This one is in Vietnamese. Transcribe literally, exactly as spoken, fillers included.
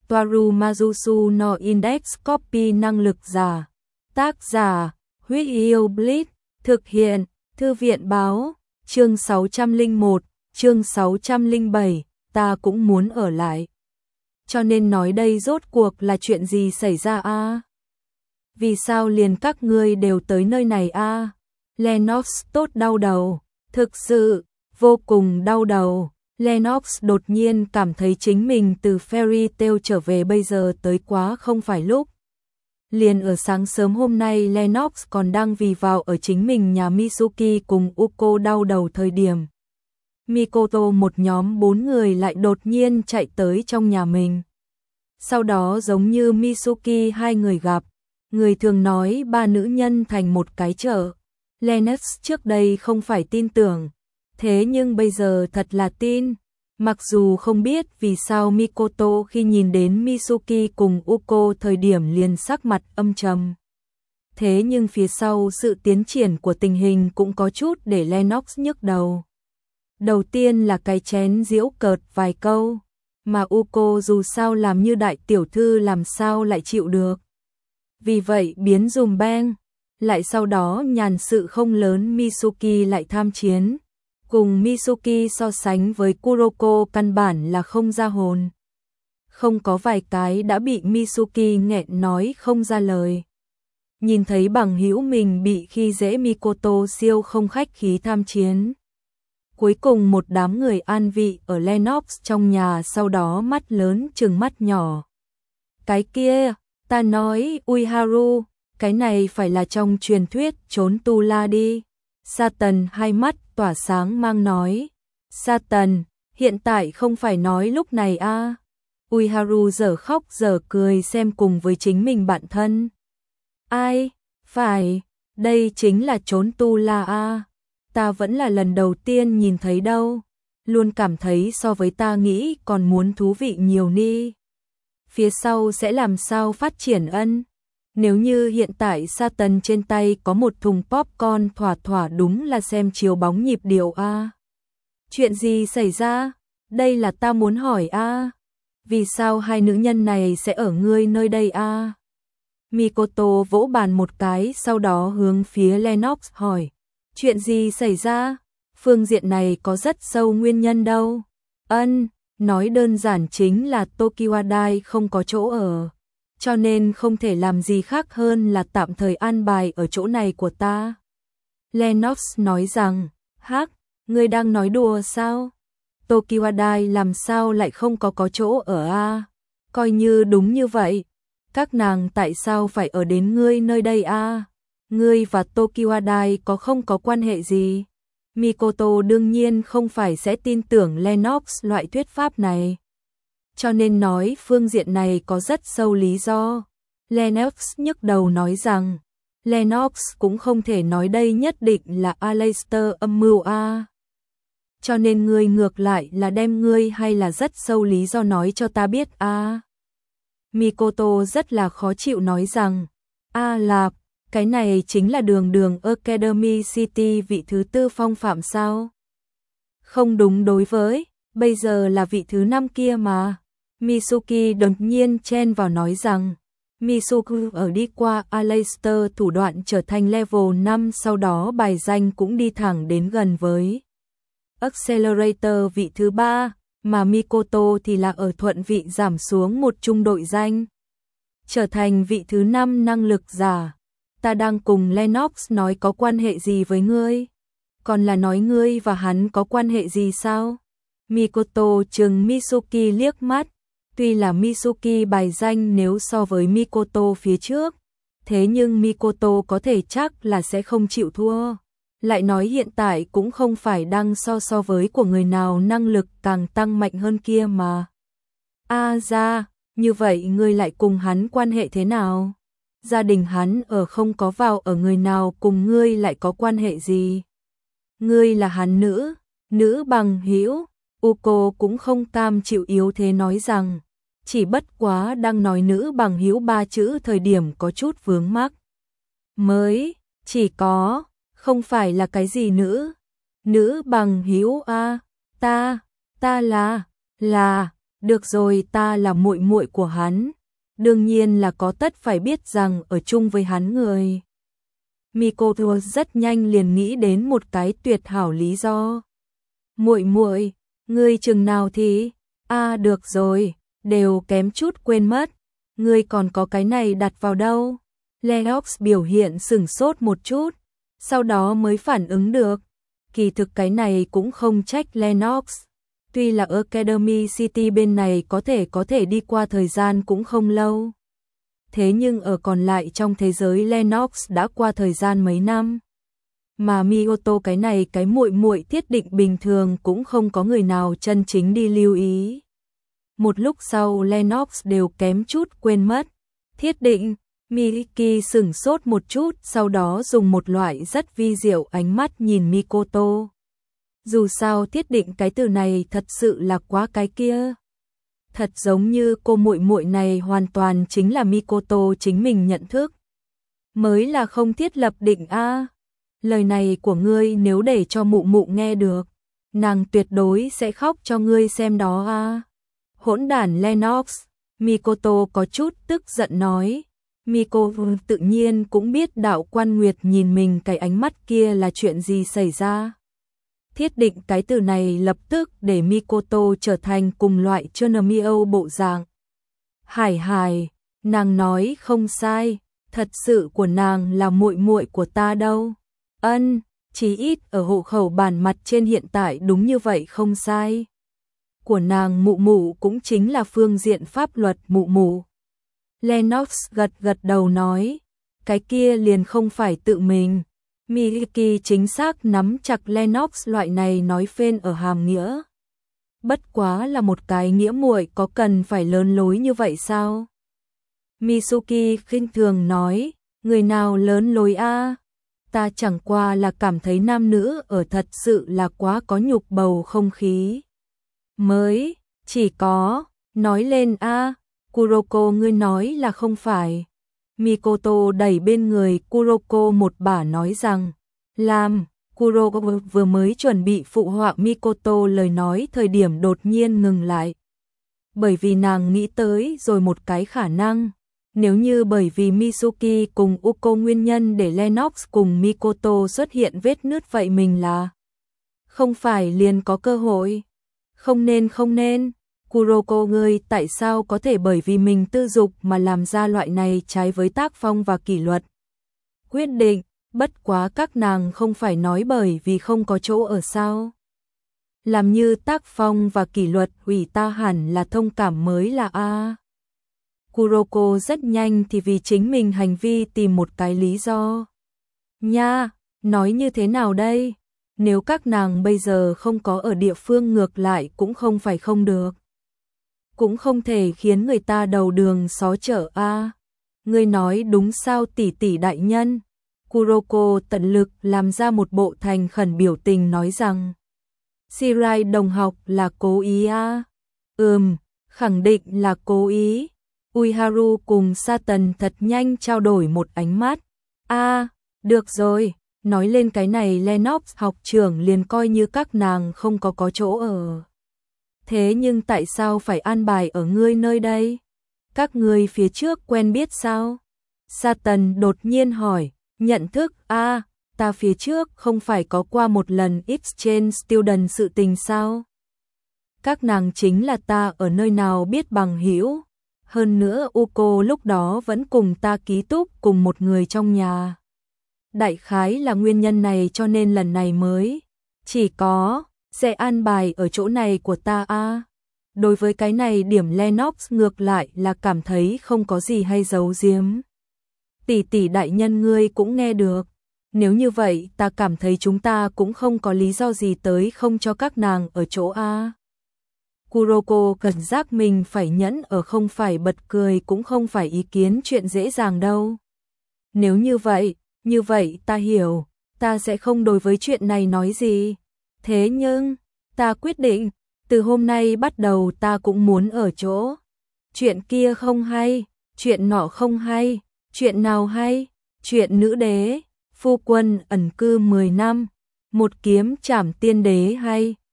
Toaru Majusu no Index Copy năng lực giả. Tác giả, Huyết Yêu Blitz, thực hiện, Thư viện báo, chương sáu trăm lẻ một, chương sáu trăm lẻ bảy, ta cũng muốn ở lại. Cho nên nói đây rốt cuộc là chuyện gì xảy ra a? À? Vì sao liền các ngươi đều tới nơi này a? À? Lennox tốt đau đầu, thực sự, vô cùng đau đầu. Lennox đột nhiên cảm thấy chính mình từ Fairy Tail trở về bây giờ tới quá không phải lúc. Liền ở sáng sớm hôm nay Lennox còn đang vì vào ở chính mình nhà Mitsuki cùng Uko đau đầu thời điểm. Mikoto một nhóm bốn người lại đột nhiên chạy tới trong nhà mình. Sau đó giống như Mitsuki hai người gặp, người thường nói ba nữ nhân thành một cái chợ. Lennox trước đây không phải tin tưởng, thế nhưng bây giờ thật là tin. Mặc dù không biết vì sao Mikoto khi nhìn đến Mitsuki cùng Uko thời điểm liền sắc mặt âm trầm. Thế nhưng phía sau sự tiến triển của tình hình cũng có chút để Lennox nhức đầu. Đầu tiên là cái chén giễu cợt vài câu, mà Uko dù sao làm như đại tiểu thư làm sao lại chịu được. Vì vậy biến dùm beng, lại sau đó nhàn sự không lớn Mitsuki lại tham chiến. Cùng Mitsuki so sánh với Kuroko căn bản là không ra hồn. Không có vài cái đã bị Mitsuki nghẹn nói không ra lời. Nhìn thấy bằng hữu mình bị khi dễ Mikoto siêu không khách khí tham chiến. Cuối cùng một đám người an vị ở Lennox trong nhà sau đó mắt lớn trừng mắt nhỏ. Cái kia, ta nói Uiharu, cái này phải là trong truyền thuyết trốn tu la đi. Satan hai mắt tỏa sáng mang nói. Satan, hiện tại không phải nói lúc này a. À. Uiharu giờ khóc giờ cười xem cùng với chính mình bạn thân. Ai, phải, đây chính là trốn tu la a. À. Ta vẫn là lần đầu tiên nhìn thấy đâu. Luôn cảm thấy so với ta nghĩ còn muốn thú vị nhiều ni. Phía sau sẽ làm sao phát triển ân. Nếu như hiện tại Satan trên tay có một thùng popcorn thỏa thỏa đúng là xem chiếu bóng nhịp điệu a. À. Chuyện gì xảy ra? Đây là ta muốn hỏi a. À. Vì sao hai nữ nhân này sẽ ở ngươi nơi đây a? À? Mikoto vỗ bàn một cái sau đó hướng phía Lennox hỏi. Chuyện gì xảy ra? Phương diện này có rất sâu nguyên nhân đâu. Ân, nói đơn giản chính là Tokiwadai không có chỗ ở. Cho nên không thể làm gì khác hơn là tạm thời an bài ở chỗ này của ta. Lennox nói rằng, hắc, ngươi đang nói đùa sao? Tokiwadai làm sao lại không có có chỗ ở a? À? Coi như đúng như vậy. Các nàng tại sao phải ở đến ngươi nơi đây a? À? Ngươi và Tokiwadai có không có quan hệ gì? Mikoto đương nhiên không phải sẽ tin tưởng Lennox loại thuyết pháp này. Cho nên nói phương diện này có rất sâu lý do. Lennox nhức đầu nói rằng, Lennox cũng không thể nói đây nhất định là Aleister âm mưu a. Cho nên ngươi ngược lại là đem ngươi hay là rất sâu lý do nói cho ta biết a. Mikoto rất là khó chịu nói rằng, a là, cái này chính là đường đường Academy City vị thứ tư phong phạm sao? Không đúng đối với, bây giờ là vị thứ năm kia mà. Mitsuki đột nhiên chen vào nói rằng, Mitsuki ở đi qua Aleister thủ đoạn trở thành level năm sau đó bài danh cũng đi thẳng đến gần với Accelerator vị thứ ba, mà Mikoto thì là ở thuận vị giảm xuống một trung đội danh. Trở thành vị thứ năm năng lực giả. Ta đang cùng Lennox nói có quan hệ gì với ngươi? Còn là nói ngươi và hắn có quan hệ gì sao? Mikoto trừng Mitsuki liếc mắt. Tuy là Mitsuki bài danh nếu so với Mikoto phía trước, thế nhưng Mikoto có thể chắc là sẽ không chịu thua. Lại nói hiện tại cũng không phải đang so so với của người nào năng lực càng tăng mạnh hơn kia mà. A ra, như vậy ngươi lại cùng hắn quan hệ thế nào? Gia đình hắn ở không có vào ở người nào cùng ngươi lại có quan hệ gì? Ngươi là hắn nữ, nữ bằng hữu. Uko cũng không cam chịu yếu thế nói rằng, chỉ bất quá đang nói nữ bằng hữu ba chữ thời điểm có chút vướng mắc. Mới, chỉ có, không phải là cái gì nữ. Nữ bằng hữu a, ta, ta là, là, Được rồi, ta là muội muội của hắn, đương nhiên là có tất phải biết rằng ở chung với hắn người. Mikoto rất nhanh liền nghĩ đến một cái tuyệt hảo lý do. Muội muội, ngươi chừng nào thì? A à, được rồi, đều kém chút quên mất. Ngươi còn có cái này đặt vào đâu? Lennox biểu hiện sửng sốt một chút, sau đó mới phản ứng được. Kỳ thực cái này cũng không trách Lennox. Tuy là Academy City bên này có thể có thể đi qua thời gian cũng không lâu. Thế nhưng ở còn lại trong thế giới Lennox đã qua thời gian mấy năm. Mà Miyoto cái này cái muội muội thiết định bình thường cũng không có người nào chân chính đi lưu ý. Một lúc sau Lennox đều kém chút quên mất. Thiết định, Miki sửng sốt một chút, sau đó dùng một loại rất vi diệu ánh mắt nhìn Mikoto. Dù sao thiết định cái từ này thật sự là quá cái kia. Thật giống như cô muội muội này hoàn toàn chính là Mikoto chính mình nhận thức. Mới là không thiết lập định a. À. Lời này của ngươi nếu để cho mụ mụ nghe được, nàng tuyệt đối sẽ khóc cho ngươi xem đó a. À. Hỗn đản Lennox, Mikoto có chút tức giận nói. Mikoto tự nhiên cũng biết Đạo Quan Nguyệt nhìn mình cái ánh mắt kia là chuyện gì xảy ra. Thiết định cái từ này lập tức để Mikoto trở thành cùng loại Chunamio bộ dạng. Hải Hải, nàng nói không sai, thật sự của nàng là muội muội của ta đâu. Ân, chí ít ở hộ khẩu bản mặt trên hiện tại đúng như vậy không sai. Của nàng mụ mụ cũng chính là phương diện pháp luật mụ mụ. Lennox gật gật đầu nói, cái kia liền không phải tự mình. Miki chính xác nắm chặt Lennox loại này nói phên ở hàm nghĩa. Bất quá là một cái nghĩa muội có cần phải lớn lối như vậy sao? Mitsuki khinh thường nói, người nào lớn lối a? À? Ta chẳng qua là cảm thấy nam nữ ở thật sự là quá có nhục bầu không khí. Mới, chỉ có, nói lên a, à, Kuroko ngươi nói là không phải. Mikoto đẩy bên người Kuroko một bả nói rằng, làm, Kuroko vừa mới chuẩn bị phụ họa Mikoto lời nói thời điểm đột nhiên ngừng lại. Bởi vì nàng nghĩ tới rồi một cái khả năng, nếu như bởi vì Mitsuki cùng Uko nguyên nhân để Lennox cùng Mikoto xuất hiện vết nứt vậy mình là không phải liền có cơ hội. Không nên không nên, Kuroko ngươi tại sao có thể bởi vì mình tư dục mà làm ra loại này trái với tác phong và kỷ luật. Quyết định, bất quá các nàng không phải nói bởi vì không có chỗ ở sao. Làm như tác phong và kỷ luật hủy ta hẳn là thông cảm mới là a. À. Kuroko rất nhanh thì vì chính mình hành vi tìm một cái lý do. Nha, nói như thế nào đây? Nếu các nàng bây giờ không có ở địa phương ngược lại cũng không phải không được. Cũng không thể khiến người ta đầu đường xó chợ a. À. Ngươi nói đúng sao tỷ tỷ đại nhân? Kuroko tận lực làm ra một bộ thành khẩn biểu tình nói rằng Shirai đồng học là cố ý a. À. Ừm, khẳng định là cố ý. Uiharu cùng Satan thật nhanh trao đổi một ánh mắt. A, à, được rồi, nói lên cái này Lennox học trưởng liền coi như các nàng không có có chỗ ở. Thế nhưng tại sao phải an bài ở ngươi nơi đây? Các ngươi phía trước quen biết sao? Satan đột nhiên hỏi, nhận thức a, à, ta phía trước không phải có qua một lần exchange student sự tình sao? Các nàng chính là ta ở nơi nào biết bằng hữu. Hơn nữa Uko lúc đó vẫn cùng ta ký túc cùng một người trong nhà. Đại khái là nguyên nhân này cho nên lần này mới chỉ có sẽ an bài ở chỗ này của ta a. À. Đối với cái này điểm Lennox ngược lại là cảm thấy không có gì hay giấu giếm. Tỷ tỷ đại nhân ngươi cũng nghe được. Nếu như vậy ta cảm thấy chúng ta cũng không có lý do gì tới không cho các nàng ở chỗ a. À. Kuroko cần giác mình phải nhẫn ở không phải bật cười cũng không phải ý kiến chuyện dễ dàng đâu. Nếu như vậy, như vậy ta hiểu, ta sẽ không đối với chuyện này nói gì. Thế nhưng, ta quyết định, từ hôm nay bắt đầu ta cũng muốn ở chỗ. Chuyện kia không hay, chuyện nọ không hay, chuyện nào hay, chuyện nữ đế, phu quân ẩn cư mười năm, một kiếm trảm tiên đế hay.